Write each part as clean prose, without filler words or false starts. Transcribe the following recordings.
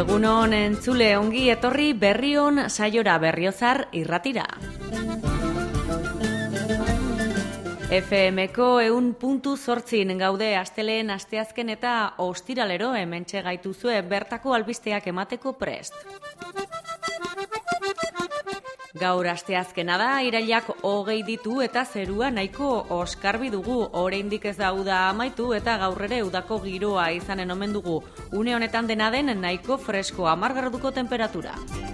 Egunon entzule ongi etorri Berrion saiora Berriozar irratira. FM-ko 100.8 gaude asteleen asteazken eta ostiralero hementxe gaituzue bertako albisteak emateko prest. Gaur asteazkena da, irailak 20 ditu eta zerua nahiko oskarbi dugu, oraindik ez da uda amaitu eta gaur ere udako giroa izanen omen dugu. Une honetan dena den nahiko fresko 10 graduko temperatura.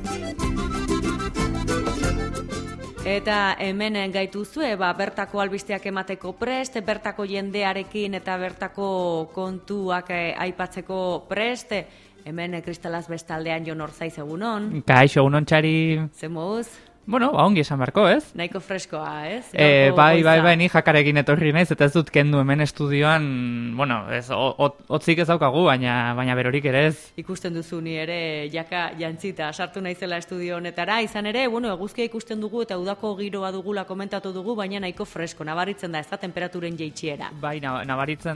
Eta hemen gaituzue, bertako albisteak emateko prest, bertako jendearekin eta bertako kontuak aipatzeko prest. Hemen Kristalaz bestaldean Jon Orzaiz egunon. Kaixo, egunon txari. Zemuz? Bueno, ongi esan beharko, ez? Nahiko freskoa, ez? Bai, ni jakarekin etorri naiz, eta ez dut kendu hemen estudioan, bueno, ez, otzik ez daukagu, baina berorik ere ez. Ikusten duzu ni ere jaka jantzita sartu naizela estudio honetara, izan ere, eguzkia ikusten dugu eta udako giroa dugula komentatu dugu, baina nahiko fresko, nabaritzen da, ez da temperaturen jeitsiera. Bai, nabaritzen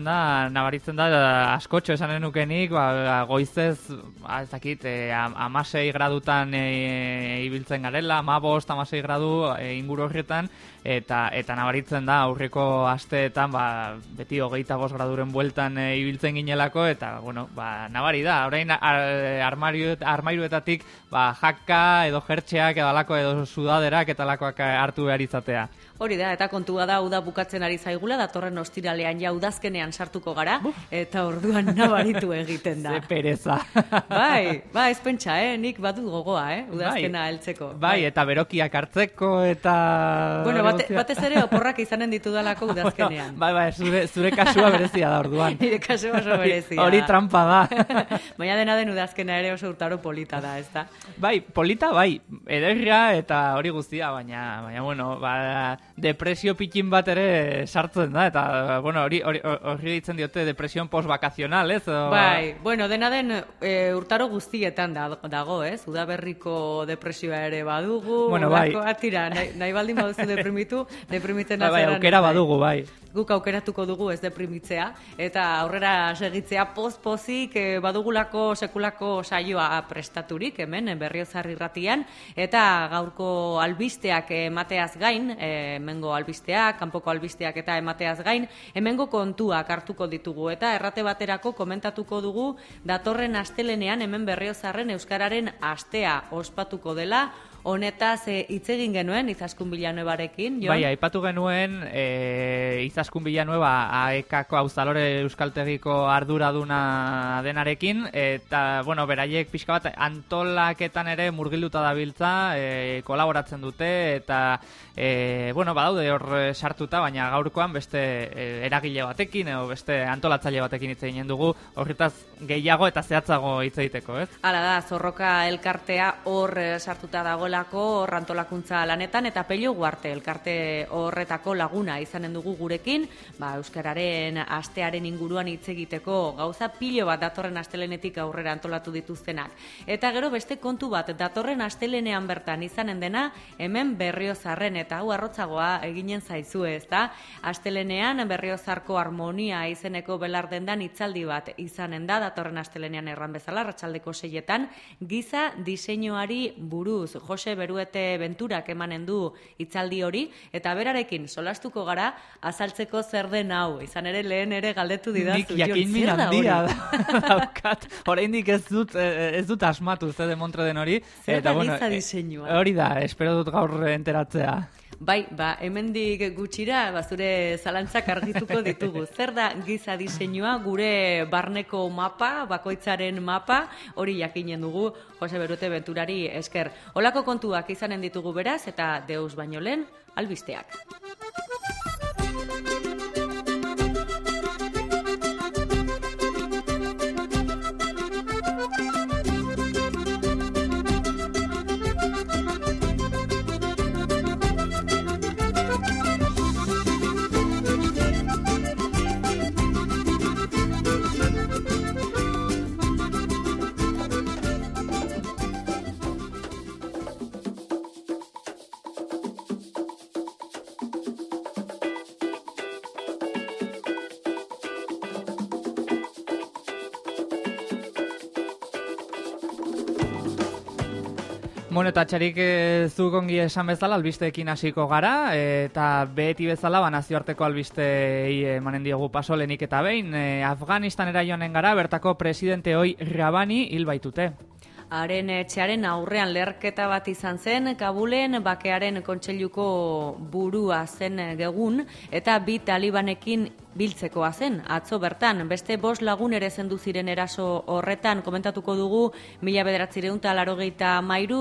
da, askotxo esanen nukenik, goizez, ez dakit, 16 gradutan ibiltzen garela, 15-16 gradu inguru horretan, eta nabaritzen da aurreko asteetan beti 25 graduren bueltan ibiltzen ginelako, eta bueno, nabari da, orain armairuetatik jaka edo jertxeak edo alako edo sudaderak eta alakoak hartu behar izatea. Hori da, eta kontua da, uda bukatzen ari zaigula, datorren ostiralean ja udazkenean sartuko gara, eta orduan nabaritu egiten da. Ze pereza. Bai, ez pentsa, nik badut gogoa, udazkena heltzeko. Bai, eta berokiak hartzeko, eta... Bueno, batez ere oporrak izanen ditudalako udazkenean. Bai, zure kasua berezia da orduan. Nire kasua oso berezia da. Hori trampa da. Baina dena den udazkena ere oso urtaro polita da, ez da? Bai, polita, bai, ederria eta hori guztia, baina bueno, depresio pikin bat ere sartzen da, eta, bueno, hori ditzen diote depresion post-vakazional, ez? Bai, bueno, dena den urtaro guztietan dago, ez? Udaberriko depresioa ere badugu, bueno, bai. Atira, nahi baldin baduzu deprimitzen azeran. Bai, aukera badugu, bai. Guk aukeratuko dugu ez deprimitzea, eta aurrera segitzea poz-pozik badugulako sekulako saioa prestaturik, hemen Berriozar irratian, eta gaurko albisteak emateaz gain, hemengo albisteak, kanpoko albisteak eta emateaz gain, hemengo kontuak hartuko ditugu, eta errate baterako komentatuko dugu datorren astelenean hemen Berriozarren euskararen astea ospatuko dela. Honetaz hitz egin genuen Izaskun Villanuevarekin, Jon? Bai, aipatu genuen Izaskun Villanueva AEK-ko Auzalore Euskaltegiko arduraduna denarekin, eta, bueno, beraiek pixka bat antolaketan ere murgilduta dabiltza, kolaboratzen dute, eta, bueno, badaude hor sartuta, baina gaurkoan beste eragile batekin, edo beste antolatzaile batekin hitz eginen dugu, horretaz gehiago eta zehatzago hitz egiteko, ez? Hala da, Zorroka elkartea hor sartuta dagoela, hor antolakuntza lanetan, eta Pello Guarte elkarte horretako laguna izanen dugu gurekin, euskararen astearen inguruan hitz egiteko gauza pilo bat datorren astelenetik aurrera antolatu dituztenak. Eta gero beste kontu bat datorren astelenean bertan izanen dena, hemen Berriozarren, eta hau arrotzagoa eginen zaizue, ezta? Astelenean Berriozarko Harmonia izeneko belardendan hitzaldi bat izanen da, datorren astelenean erran bezala, arratsaldeko 6etan, giza diseinuari buruz, Jose Beruete Benturak emanen du hitzaldi hori, eta berarekin solastuko gara azaltzeko zer den hau. Izan ere lehen ere galdetu didazu. Nik jakin min handia daukat. Oraindik ez dut asmatu ze demontre den hori. Zer da giza diseinua? Hori da, espero dut gaur enteratzea. Bai, hemendik gutxira, zure zalantzak argituko ditugu. Zer da giza diseinua, gure barneko mapa, bakoitzaren mapa, hori jakinen dugu Jose Beruete Benturari esker. Holako kontuak izanen ditugu beraz, eta deus baino lehen, albisteak. Bueno, eta txarik zuk ongi esan bezala albisteekin hasiko gara, eta beti bezala nazioarteko albistei emanen diogu paso lehenik eta behin. Afganistanera joanen gara, bertako presidente hoi Rabani hil baitute. Haren etxearen aurrean leherketa bat izan zen, Kabulen bakearen kontseiluko burua zen gegun, eta bi talibanekin biltzekoa zen, atzo bertan. Beste 5 lagun ere zendu ziren eraso horretan, komentatuko dugu 1983,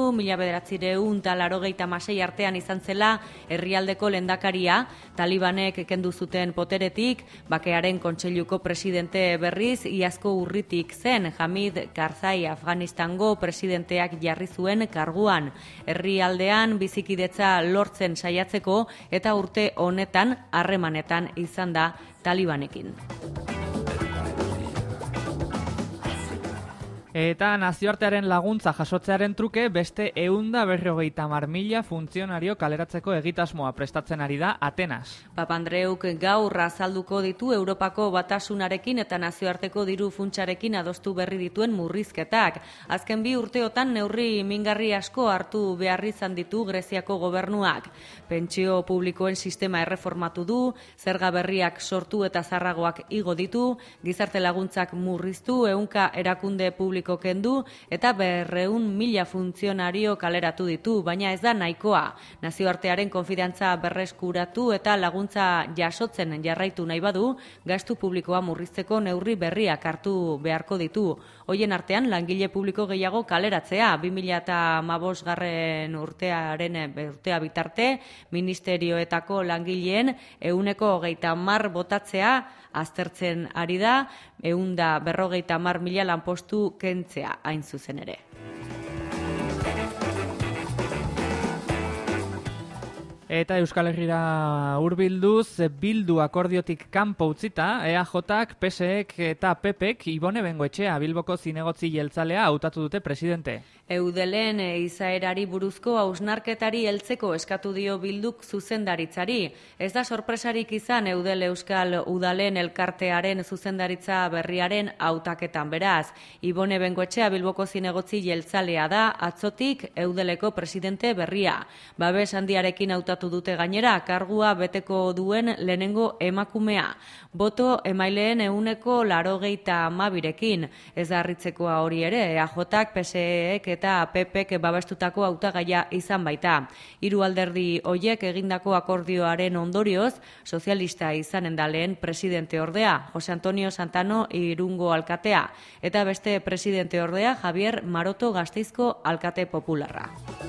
1986 artean izan zela herrialdeko lehendakaria, talibanek kendu zuten poteretik, bakearen kontseiluko presidente berriz, iazko urritik zen, Hamid Karzai Afganistango presidenteak jarri zuen karguan. Herrialdean bizikidetza lortzen saiatzeko eta urte honetan harremanetan izan da talibanekin. Eta nazioartearen laguntza jasotzearen truke beste 150.000 funtzionario kaleratzeko egitasmoa prestatzen ari da Atenas. Papandreuk gaur azalduko ditu Europako Batasunarekin eta nazioarteko diru funtsarekin adostu berri dituen murrizketak. Azken 2 urteotan neurri mingarri asko hartu behar izan ditu Greziako gobernuak. Pentsio publikoen sistema erreformatu du, zerga berriak sortu eta zarragoak igo ditu, gizarte laguntzak murriztu, 100 erakunde publiko kendu eta 200.000 funtzionario kaleratu ditu, baina ez da nahikoa. Nazioartearen konfidantza berreskuratu eta laguntza jasotzen jarraitu nahi badu, gastu publikoa murrizteko neurri berriak hartu beharko ditu. Hoien artean, langile publiko gehiago kaleratzea, 2015 urtea bitarte, ministerioetako langileen 130.000 botatzea aztertzen ari da, 150.000 lanpostu kentzea hain zuzen ere. Eta Euskal Herrira hurbilduz, Bildu akordiotik kanpo utzita, EAJak, PSEek eta PPek Ibone Bengoetxea Bilboko zinegotzi jeltzalea hautatu dute presidente. Eudelen izaerari buruzko hausnarketari heltzeko eskatu dio Bilduk zuzendaritzari. Ez da sorpresarik izan Eudel Euskal Udalen elkartearen zuzendaritza berriaren hautaketan beraz. Ibone Bengoetxea Bilboko zinegotzi jeltzalea da, atzotik Eudeleko presidente berria. Babes handiarekin hautatu dute gainera, kargua beteko duen lehenengo emakumea. Boto emaileen 182rekin. Ez da harritzekoa hori ere, EAJak, PSEek eta PPek babestutako hautagaia izan baita. 3 alderdi hoiek egindako akordioaren ondorioz, sozialista izanen da lehen presidente ordea, Jose Antonio Santano Irungo alkatea, eta beste presidente ordea Javier Maroto Gasteizko alkate popularra.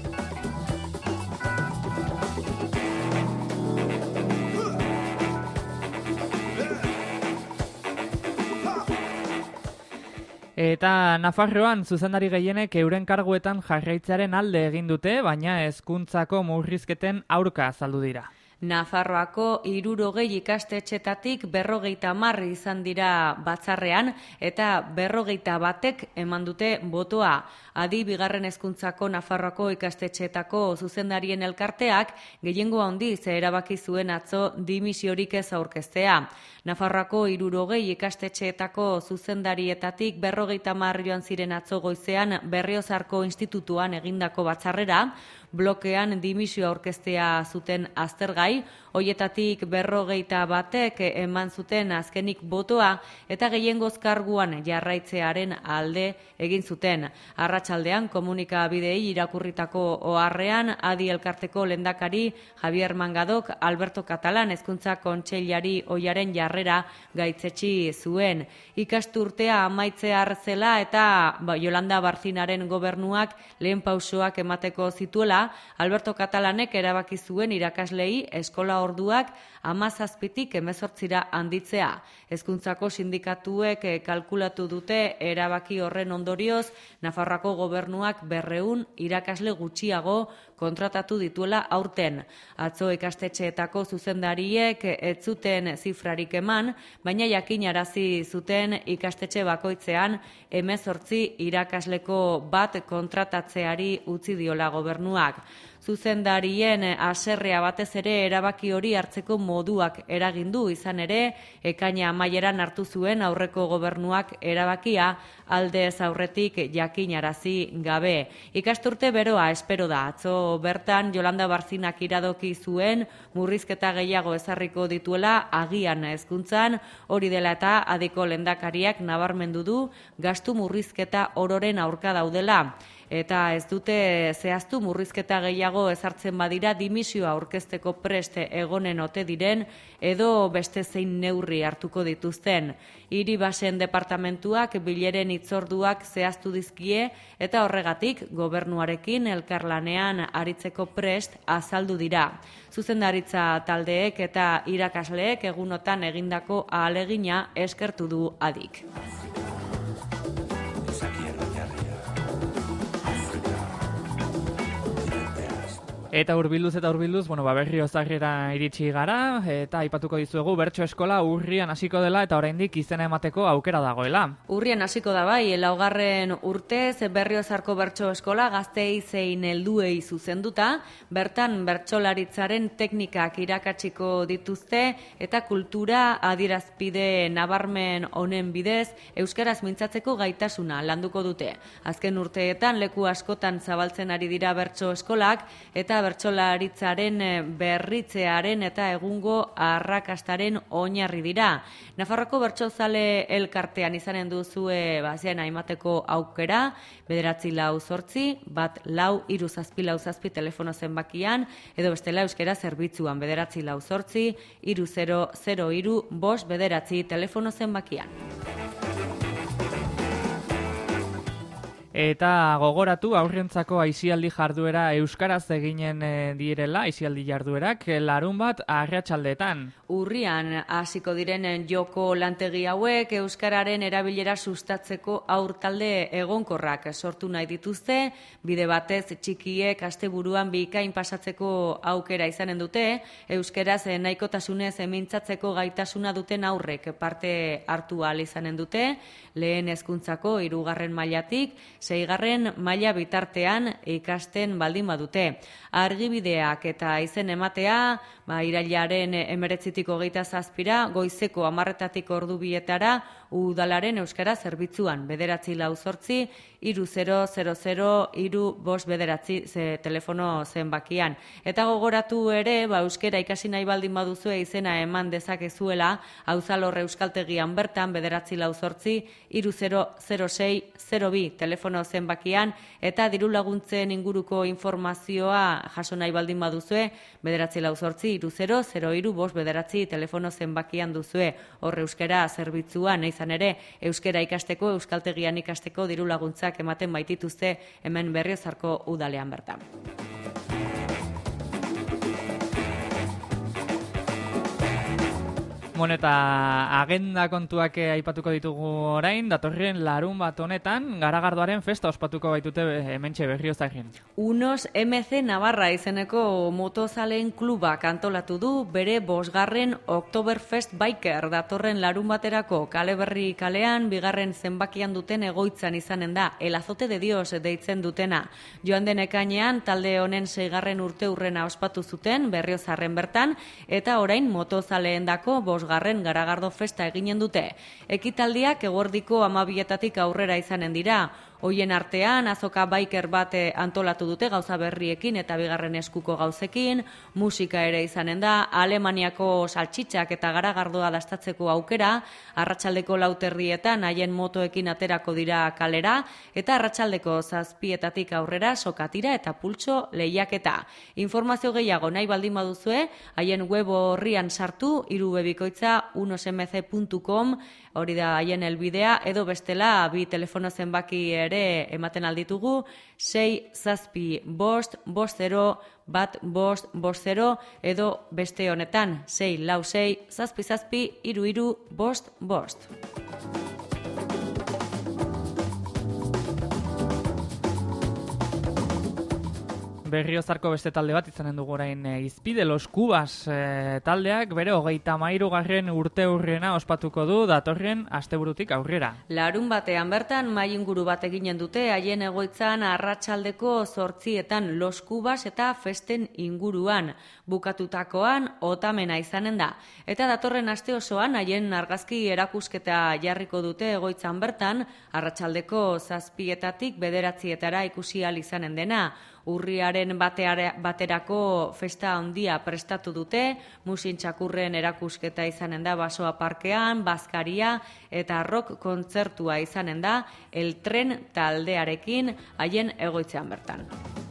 Eta Nafarroan zuzendari gehienek euren karguetan jarraitzearen alde egin dute, baina hezkuntzako murrizketen aurka azaldu dira. Nafarroako 60 ikastetxetatik 50 izan dira batzarrean eta 51ek eman dute botoa. Adi bigarren hezkuntzako Nafarroako ikastetxeetako zuzendarien elkarteak gehiengo handiz erabaki zuen atzo dimisiorik ez aurkeztea. Nafarroako 60 ikastetxeetako zuzendarietatik 50 joan ziren atzo goizean Berriozarko Institutuan egindako batzarrera, blokean dimisio aurkeztea zuten aztergai, hoietatik 51ek eman zuten azkenik botoa eta gehiengoz karguan jarraitzearen alde egin zuten. Arratsaldean komunikabideei irakurritako oharrean Adi elkarteko lehendakari Javier Mangadok Alberto Catalan hezkuntza kontseilari ohiaren jarrera gaitzetsi zuen. Ikasturtea amaitzear zela eta Yolanda Barcinaren gobernuak lehen pausoak emateko zituela, Alberto Catalanek erabaki zuen irakaslei eskola orduak 17tik 18ra handitzea. Hezkuntzako sindikatuek kalkulatu dute erabaki horren ondorioz Nafarroako gobernuak 200 irakasle gutxiago kontratatu dituela aurten. Atzo ikastetxeetako zuzendariek ez zuten zifrarik eman, baina jakinarazi zuten ikastetxe bakoitzean 18 irakasleko bat kontratatzeari utzi diola gobernuak. Zuzendarien haserrea batez ere erabaki hori hartzeko moduak eragindu, izan ere, ekaina amaieran hartu zuen aurreko gobernuak erabakia aldez aurretik jakinarazi gabe. Ikasturte beroa espero da. Atzo bertan Jolanda Barzinak iradoki zuen murrizketa gehiago ezarriko dituela agian hezkuntzan, hori dela eta adiko lehendakariak nabarmendu du gastu murrizketa ororen aurka daudela. Eta ez dute zehaztu murrizketa gehiago ezartzen badira dimisioa aurkezteko preste egonen ote diren edo beste zein neurri hartuko dituzten. Hiri basen departamentuak bileren hitzorduak zehaztu dizkie eta horregatik gobernuarekin elkarlanean aritzeko prest azaldu dira. Zuzendaritza taldeek eta irakasleek egunotan egindako ahalegina eskertu du adik. Eta hurbilduz, berrio zarrera iritsi gara, eta aipatuko dizuegu bertso eskola urrian hasiko dela eta oraindik izena emateko aukera dagoela. Urrian hasiko da bai, laugarren urtez Berriozarko bertso eskola gazteei zein helduei zuzenduta, bertan bertsolaritzaren teknikak irakatsiko dituzte eta kultura adierazpide nabarmen honen bidez euskaraz mintzatzeko gaitasuna landuko dute. Azken urteetan leku askotan zabaltzen ari dira bertso eskolak eta bertsolaritzaren berritzearen eta egungo arrakastaren oinarri dira. Nafarroko bertsozale elkartean izanen duzue zena emateko aukera, 944-147-3 telefono zenbakian, edo bestela euskera zerbitzuan 944-3003-5 telefono zenbakian. Eta gogoratu aurrentzako aisialdi jarduera euskaraz eginen direla, aisialdi jarduerak, larunbat arratsaldeetan. Urrian hasiko diren joko lantegi hauek euskararen erabilera sustatzeko aurtalde egonkorrak sortu nahi dituzte, bide batez txikiek asteburuan bikain pasatzeko aukera izanen dute, euskaraz nahikotasunez mintzatzeko gaitasuna duten aurrek parte hartu ahal izanen dute, lehen hezkuntzako 3. mailatik 6. maila bitartean ikasten baldin badute. Argibideak eta izen ematea, irailaren 19-27 goizeko 10:00 ordu bietara udalaren euskara zerbitzuan 944-3000-5 telefono zenbakian. Eta gogoratu ere, euskara ikasi nahi baldin baduzue izena eman dezakezuela Auzalor euskaltegian bertan 944-3006-02 telefono zenbakian eta diru laguntzen inguruko informazioa jaso nahi baldin baduzue 944-3003-5 telefono zenbakian duzue. Hor euskara zerbitzuan izan ere euskara ikasteko, euskaltegian ikasteko diru laguntzak ematen baitituzte hemen Berriozarko udalean bertan. Eta agenda kontuak aipatuko ditugu orain, datorren larunbat honetan, Garagardoaren festa ospatuko baitute hementxe Berriozarren. Unos MC Navarra izeneko motozaleen klubak antolatu du bere 5. Oktoberfest Biker datorren larunbaterako Kale Berri kalean, 2. zenbakian duten egoitzan izanen da, El Azote de Dios deitzen dutena. Joan den ekainean talde honen 6. urteurrena ospatu zuten Berriozarren bertan, eta orain motozaleendako 5. Garagardo festa eginen dute. Ekitaldiak eguerdiko 12:00 aurrera izanen dira. Hoien artean, azoka biker bat antolatu dute gauza berriekin eta 2. eskuko gauzekin, musika ere izanen da, Alemaniako saltxitxak eta garagardoa dastatzeko aukera, arratsaldeko 4:00 haien motoekin aterako dira kalera, eta arratsaldeko 7:00 aurrera sokatira eta pultso lehiaketa. Informazio gehiago nahi baldin baduzue, haien web horrian sartu, irubebikoitza unosmc.com, hori da haien helbidea, edo bestela 2 telefono zenbaki ere ematen alditugu, 6-7-5-50-1-5-50 edo beste honetan 6-4-6-7-7-3-3-5-5. Berriozarko beste talde bat izanen dugu orain Izpide Los Cubas taldeak bere 33. urte hurrena ospatuko du datorren asteburutik aurrera. Larun batean bertan mai inguru bat eginen dute haien egoitzan arratsaldeko 8etan Los Cubas eta festen inguruan. Bukatutakoan otamena izanen da. Eta datorren aste osoan haien argazki erakusketa jarriko dute egoitzan bertan arratsaldeko 7etatik 9etara ikusi ahal izanen dena. Urriaren baterako festa handia prestatu dute, musin txakurren erakusketa izanen da Basoa parkean, bazkaria eta rock kontzertua izanen da El Tren taldearekin haien egoitzean bertan.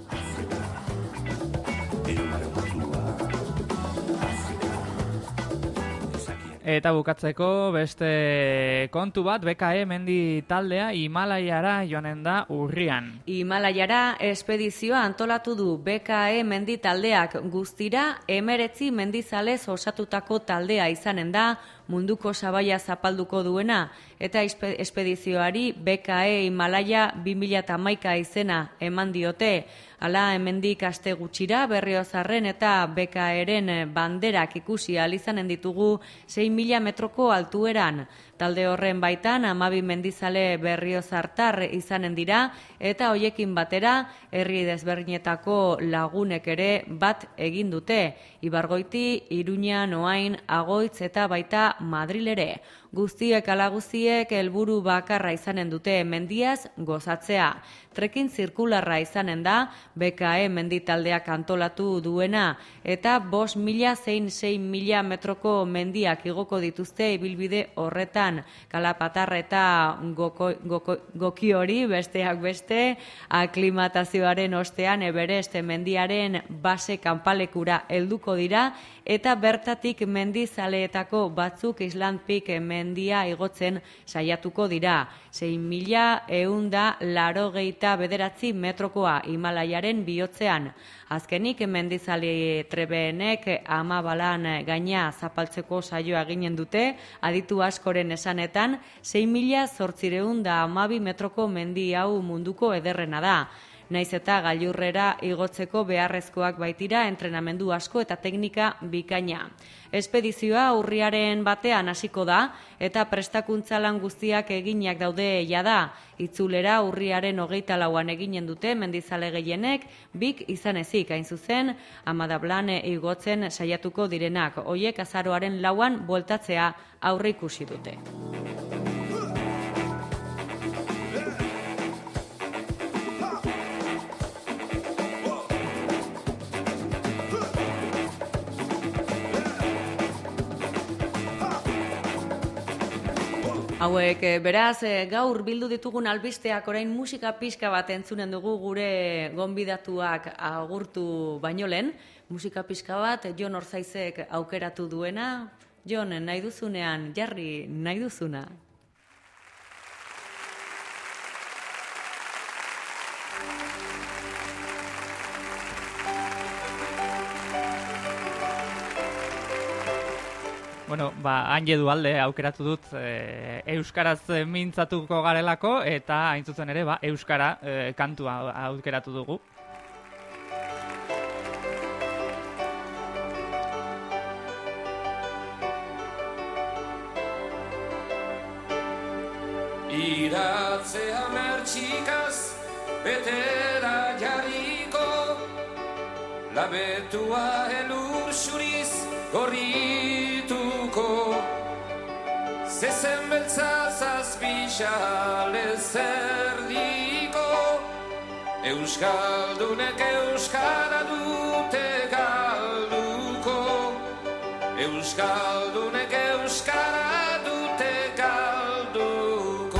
Eta bukatzeko beste kontu bat, BKE mendi taldea Himalaiara joanen da urrian. Himalaiara espedizioa antolatu du BKE mendi taldeak guztira 19 mendizalez osatutako taldea izanen da munduko sabaia zapalduko duena eta espedizioari BKE Himalaia 2011 izena eman diote. Hala hemendik aste gutxira Berriozarren eta BKEren banderak ikusi ahal izanen ditugu 6.000 metroko altueran. Talde horren baitan 12 mendizale berriozartar izanen dira eta hoiekin batera herri desberdinetako lagunek ere bat egin dute. Ibargoiti, Iruña, Noain, Agoitz eta baita Madril ere. Guztiek ala guztiek helburu bakarra izanen dute mendiaz gozatzea. Trekin zirkularra izanen da BKE menditaldeak antolatu duena eta 5.000 zein 6.000 metroko mendiak igoko dituzte ibilbide horretan. Kalapatarra eta goki hori besteak beste aklimatazioaren ostean Everest mendiaren base kanpalekura helduko dira eta bertatik mendizaleetako batzuk Island Peak mendia igotzen saiatuko dira. 6.189 metrokoa Himalaiaren bihotzean. Azkenik mendizale trebeenek Amabalan gaina zapaltzeko saioa eginen dute, aditu askoren esanetan 6.812 metroko mendi hau munduko ederrena da. Naiz eta gailurrera igotzeko beharrezkoak baitira entrenamendu asko eta teknika bikaina. Espedizioa urriaren batean hasiko da eta prestakuntza lan guztiak eginak daude jada. Itzulera urriaren 24an eginen dute mendizale gehienek, bik izan ezik hain zuzen, Amadablan igotzen saiatuko direnak. Hoiek azaroaren 4an bueltatzea aurre ikusi dute. Hauek, beraz, gaur bildu ditugun albisteak orain musika pixka bat entzunen dugu gure gonbidatuak agurtu baino lehen. Musika pixka bat, Jon Orzaizek aukeratu duena. Jon, nahi duzunean, jarri nahi duzuna. Bueno, Anje Dualde aukeratu dut euskaraz mintzatuko garelako eta hain zuzen ere euskara kantua aukeratu dugu. Iratzea mertxikaz betera jarriko, labetua elur xuriz gorrituko, zezen beltza zazpixale zerdiko, euskaldunek euskara dute galduko, euskaldunek euskara dute galduko.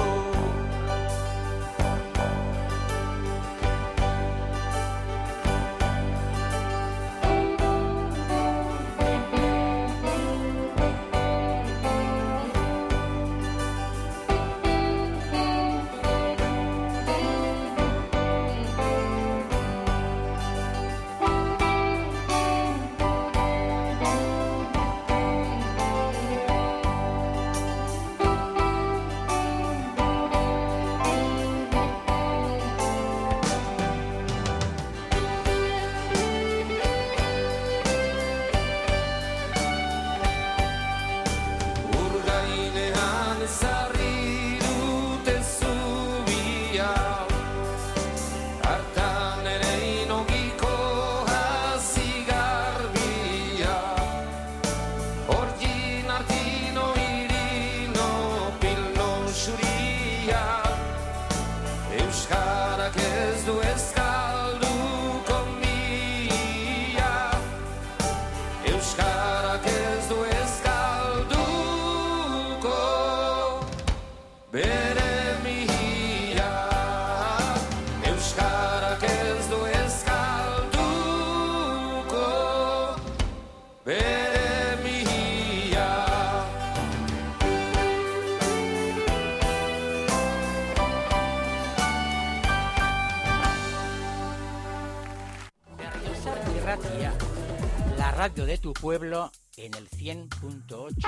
Irratia, la radio de tu pueblo en el 100.8.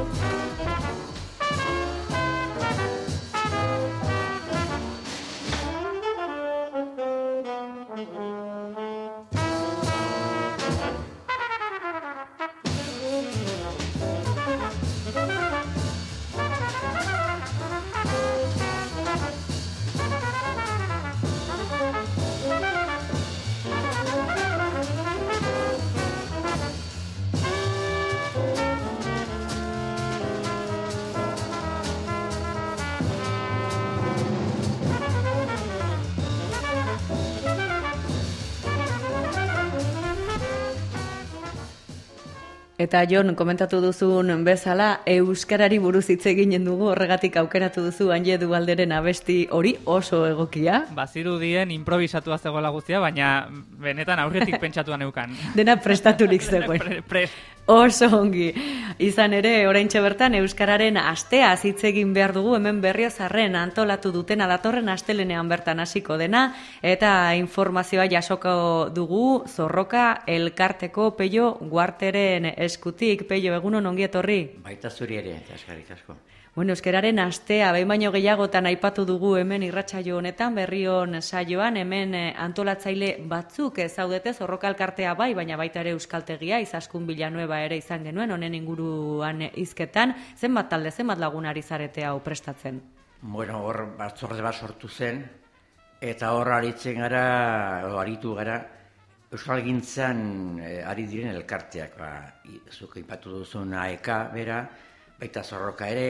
Eta Jon, komentatu duzun bezala, euskarari buruz hitz eginen dugu, horregatik aukeratu duzu Anje Dugalderen abesti hori oso egokia. Bazirudien improvisatua zegoela guztia, baina benetan aurretik pentsatuan neukan. Dena prestaturik zegoen. Oso ongi. Izan ere, oraintxe bertan euskararen asteaz hitz egin behar dugu, hemen Berriozarren antolatu dutena datorren astelenean bertan hasiko dena, eta informazioa jasoko dugu Zorroka elkarteko Peio Guarteren eskutik. Peio, egunon ongi etorri? Baita zuri ere, eta eskerrik asko. Bueno, euskararen astea, behin baino gehiagotan aipatu dugu hemen irratsaio honetan, Berrion saioan, hemen antolatzaile batzuk zaudete, Zorroka elkartea bai, baina baita ere euskaltegia, Izaskun Villanueva ere izan genuen, honen inguruan hizketan, zenbat talde, zenbat lagunari zarete hau prestatzen? Bueno, hor batzorde bat sortu zen, eta hor aritzen gara, aritu gara, euskalgintzan ari diren elkarteak, zuk aipatu duzun AEK bera, baita Zorroka ere,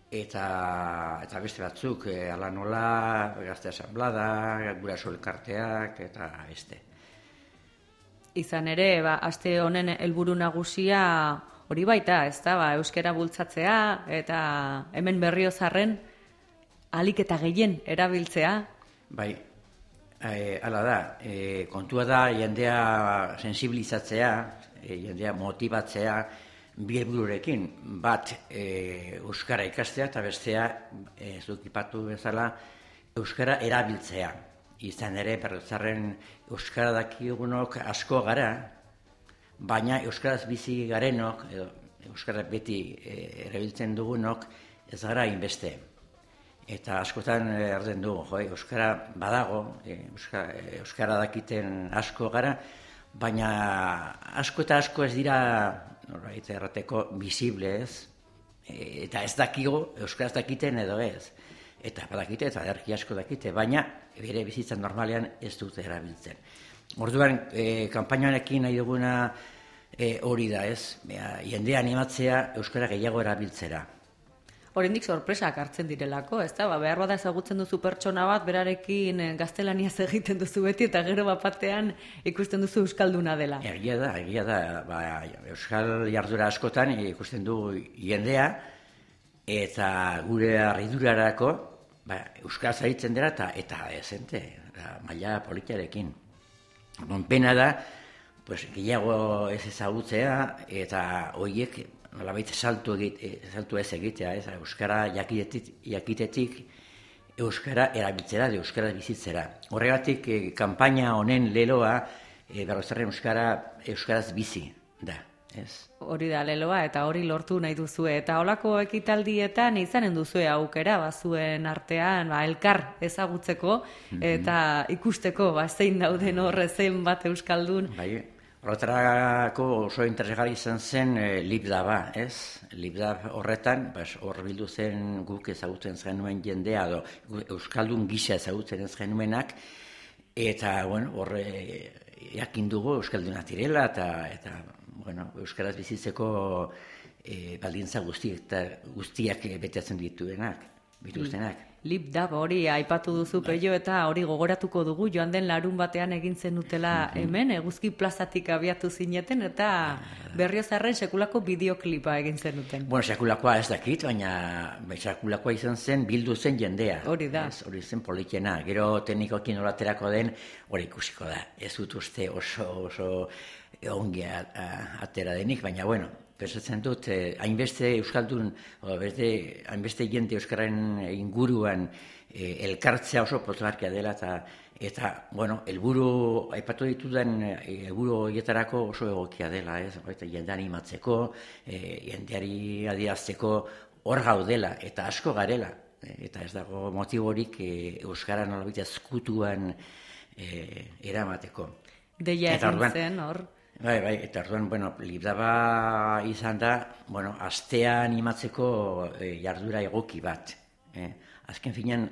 eta beste batzuk, ala nola, Gazte Asanblada, Guraso elkarteak, eta beste. Izan ere, aste honen helburu nagusia hori baita, ez da, euskara bultzatzea, eta hemen Berriozarren ahalik eta gehien erabiltzea. Bai, hala da, kontua da jendea sensibilizatzea, jendea motibatzea, bi helbururekin, bat euskara ikastea eta bestea, zuk ipatu bezala, euskara erabiltzea. Izan ere, Berriozarren euskara dakigunok asko gara, baina euskaraz bizi garenok, edo euskara beti erabiltzen dugunok, ez gara inbeste. Eta askotan erden dugu, euskara badago, euskara dakiten asko gara, baina asko eta asko ez dira, norbait errateko, visible ez, eta ez dakigu, euskaraz dakiten edo ez. Eta badakite, eta ederki asko dakite, baina bere bizitzan normalean ez dute erabiltzen. Orduan, kanpainoanekin nahi duguna hori da ez, jendea animatzea euskara gehiago erabiltzera. Oraindik sorpresak hartzen direlako, ez da? Behar bada ezagutzen duzu pertsona bat, berarekin gaztelaniaz egiten duzu beti, eta gero bapatean ikusten duzu euskalduna dela. Egia da, euskal jardura askotan ikusten du jendea, eta gure harridurarako, euskaraz aritzen dela, eta ezente, maila politiarekin. Pena da, gehiago ez ezagutzea, eta horiek, nolabait saltu ez egitea, euskara jakitetik euskara erabiltzera, euskara bizitzera. Horregatik, kanpaina honen leloa, Berriozarren euskaraz bizi da. Hori da leloa, eta hori lortu nahi duzue. Eta holako ekitaldietan izanen duzue aukera, bazuen artean, elkar ezagutzeko, eta ikusteko, zein dauden horre zein bat euskaldun. Bai. Horretarako oso interesgarri izan zen Libdaba, ez? Libdab horretan, hor bildu zen guk ezagutzen zenuen jendea, euskaldun gisa ezagutzen ez genuenak, eta, hor jakin dugu euskaldunak direla, eta euskaraz bizitzeko baldintza guztiak betetzen dituztenak. Libdab hori aipatu duzu Peio, eta hori gogoratuko dugu, joan den larun batean egin zenutela hemen, Eguzki plazatik abiatu zineten, eta Berriozarren sekulako bideoklipa egin zenuten. Sekulakoa ez dakit, baina sekulakoa izan zen bildu zen jendea. Hori da. Hori zen politena. Gero teknikoekin nolaterako den, hori ikusiko da. Ez dut uste oso ongi atera denik, baina Pensatzen dut, hainbeste euskaldun, hainbeste jende euskararen inguruan elkartzea oso pozgarria dela eta bueno, helburu aipatu ditudan helburu horietarako oso egokia dela, ez? Eta jende animatzeko, jendeari adierazteko hor gaudela eta asko garela. Eta ez dago motiborik euskara nolabait ezkutuan eramateko. Deia egin zen hor. Bai, eta orduan, Libdaba izan da, astea animatzeko jardura egoki bat. Azken finean,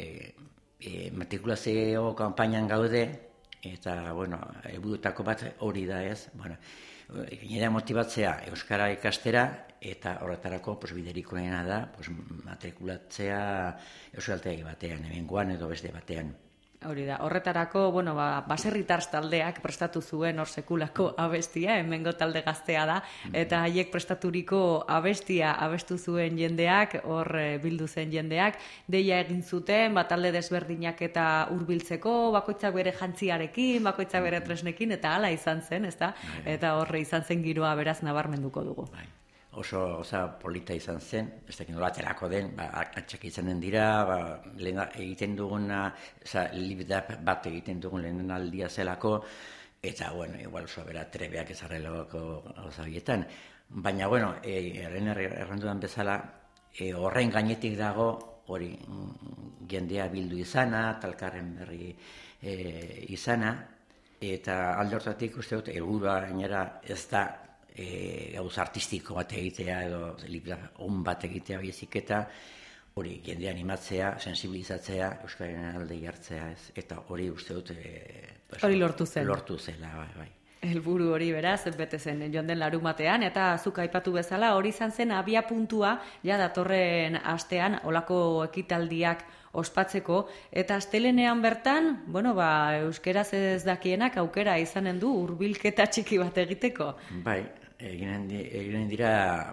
matrikulazio kanpainan gaude, eta, helburutako bat hori da ez. Gainera motibatzea euskara ikastera, eta horretarako biderik onena da matrikulatzea euskaltegi batean, hemengoan edo beste batean. Hori da, horretarako, baserritar taldeak prestatu zuen hor sekulako abestia, hemengo talde gaztea da, eta haiek prestaturiko abestia abestu zuen jendeak, hor bildu zen jendeak, deia egin zuten, talde desberdinak eta hurbiltzeko, bakoitzak bere jantziarekin, bakoitzak bere tresnekin, eta hala izan zen, ezta? Eta horre izan zen giroa beraz nabarmenduko dugu. Oso polita izan zen, ez dakit nola aterako den, atxak izanen dira, lehen egiten duguna, Libdap bat egiten dugun lehen aldia zelako, eta, igual oso bera trebeak ezarrelako gauza horietan. Baina, errandudan bezala, horren gainetik dago, hori jendea bildu izana, talkarren berri izana, eta alde hortatik uste dut, helburua gainera ez da, gauza artistiko bat egitea edo libra on bat egitea baizik eta hori jendea animatzea, sensibilizatzea, euskararen alde jartzea, ez? Eta hori uste dut hori lortu zen. Lortu zela, bai. Helburu hori beraz, bete zen joan den larumatean, eta zuk aipatu bezala hori izan zen abia puntua, ja datorren astean, olako ekitaldiak ospatzeko, eta astelenean bertan, euskeraz ez dakienak aukera izanen du hurbilketa txiki bat egiteko. Bai, eginen dira,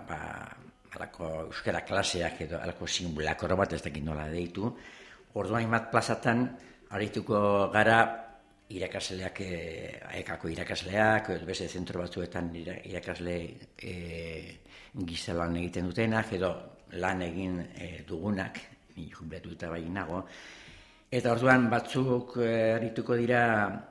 alako euskara klaseak edo alako simulakoro bat ez dakit nola deitu, orduan hainbat plazatan arituko gara irakasleak, ekako irakasleak, beste zentro batzuetan irakasle gizalan egiten dutenak, edo lan egin dugunak, ni jubilatu eta bai nago. Eta orduan batzuk arituko dira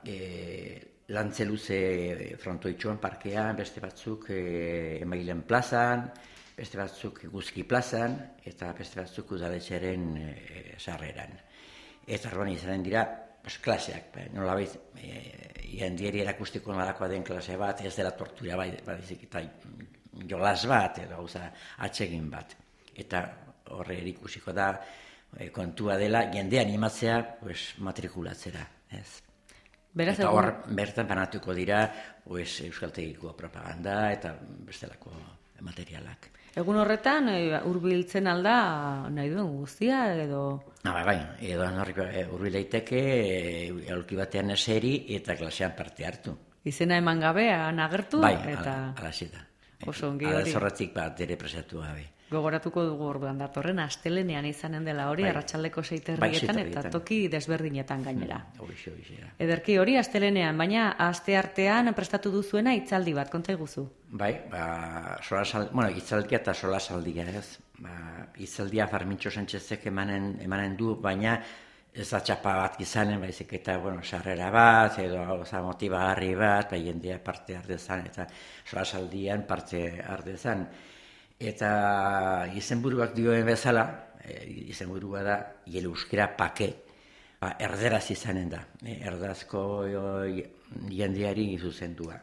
Lantzeluze frontoitxoan parkean, beste batzuk Emailen plazan, beste batzuk Guzki plazan, eta beste batzuk Udaletxearen sarreran. Eta orduan izanen dira klaseak, nolabait, jendieri erakustiko nolakoa den klase bat, ez dela tortura baizik eta jolas bat, edo gauza atsegin bat. Eta horre ikusiko da, kontua dela, jendea animatzea matrikulatzera, ez. Eta hor, bertan banatuko dira euskaltegiko propaganda eta bestelako materialak. Egun horretan, hurbiltzen alda nahi duen guztia, edo... Bai, edo hurbil daiteke, aulki batean eseri eta klasean parte hartu. Izena eman gabe, agertu, eta... Bai, alaxe da. Oso ongi hori. Zorratik bat ere presatu gabe. Gogoratuko dugu orduan datorren astelenean izanen dela hori, arratsaldeko 6:00 eta toki desberdinetan gainera. Ederki hori astelenean, baina asteartean prestatu duzuena hitzaldi bat, konta iguzu. Bai, hitzaldia eta solasaldia, ez. Hitzaldia Farmintxo Sánchezek emanen du, baina ez da txapa bat izanen, baizik eta, sarrera bat, edo motibagarri bat, jendea parte ardezan, eta solasaldian parte ardezan. Eta izenburuak dioen bezala, izenburua da, euskera pake, erderaz izanen da, erderazko jendeari zuzendua.